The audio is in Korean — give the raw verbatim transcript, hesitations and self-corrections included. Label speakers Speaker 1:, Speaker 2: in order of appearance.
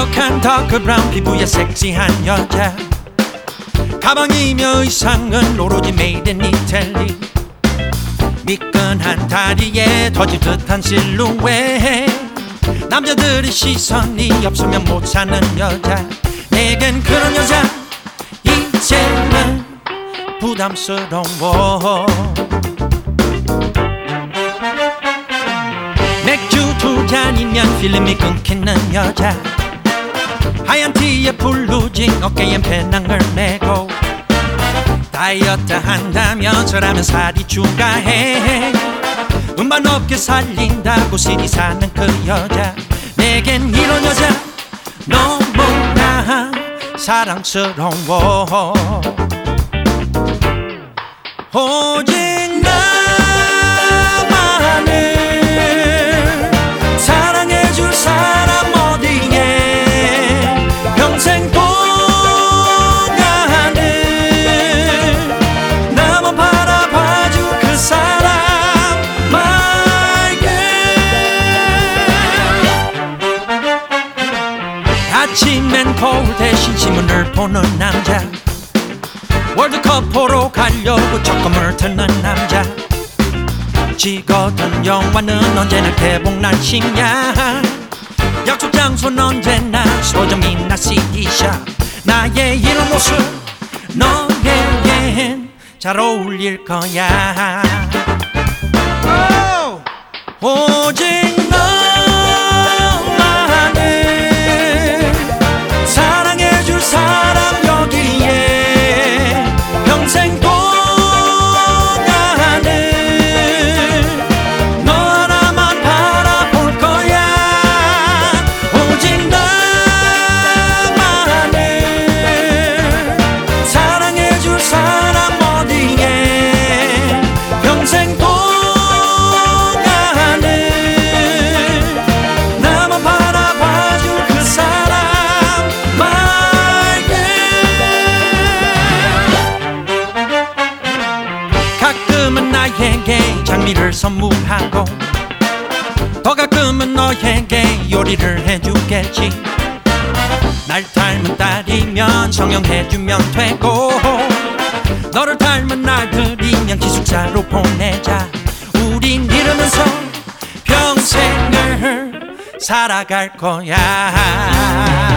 Speaker 1: 뾰족한 더크브라운 피부에 섹시한 여자, 가방이며 의상은 오로지 메이드 인 이탈리. 미끈한 다리에 터질 듯한 실루엣, 남자들의 시선이 없으면 못 사는 여자. 내겐 그런 여자 이제는 부담스러워. 맥주 두 잔이면 필름이 끊기는 여자, 하얀 티에 블루진, 어깨엔 배낭을 메고. 다이어트 한다면서라면 살이 추가해. 음반 업계 살린다고 시디 사는 그 여자. 내겐 이런 여자 너무나 사랑스러워. 오직 나만을 사랑해줄 사람 어디에, 평생 동안을 나만 바라봐줄 그 사람, my girl. 아침엔 거울 대신 신문을 보는 남자, 월드컵 보러 가려고 적금을 드는 남자, 지거든 영화는 언제나 개봉 날씨냐, 약속 장소는 언제나 서점이나 시디샵. 나의 이런 모습 너에겐 잘 어울릴 거야. 오직 너만을 사랑해줄 사람 여기에, 평생 동안을 너 하나만 바라볼 거야. 오직 나만을 사랑해줄 사람 어디에, 평생 동안을 나만 바라봐줄 그 사람, my girl. 가끔은 나에게 장미를 선물하고, 더 가끔은 너에게 요리를 해주겠지. 날 닮은 딸이면 성형해주면 되고, 너를 닮은 아들이면 기숙사로 보내자. 우린 이러면서 평생을 살아갈 거야.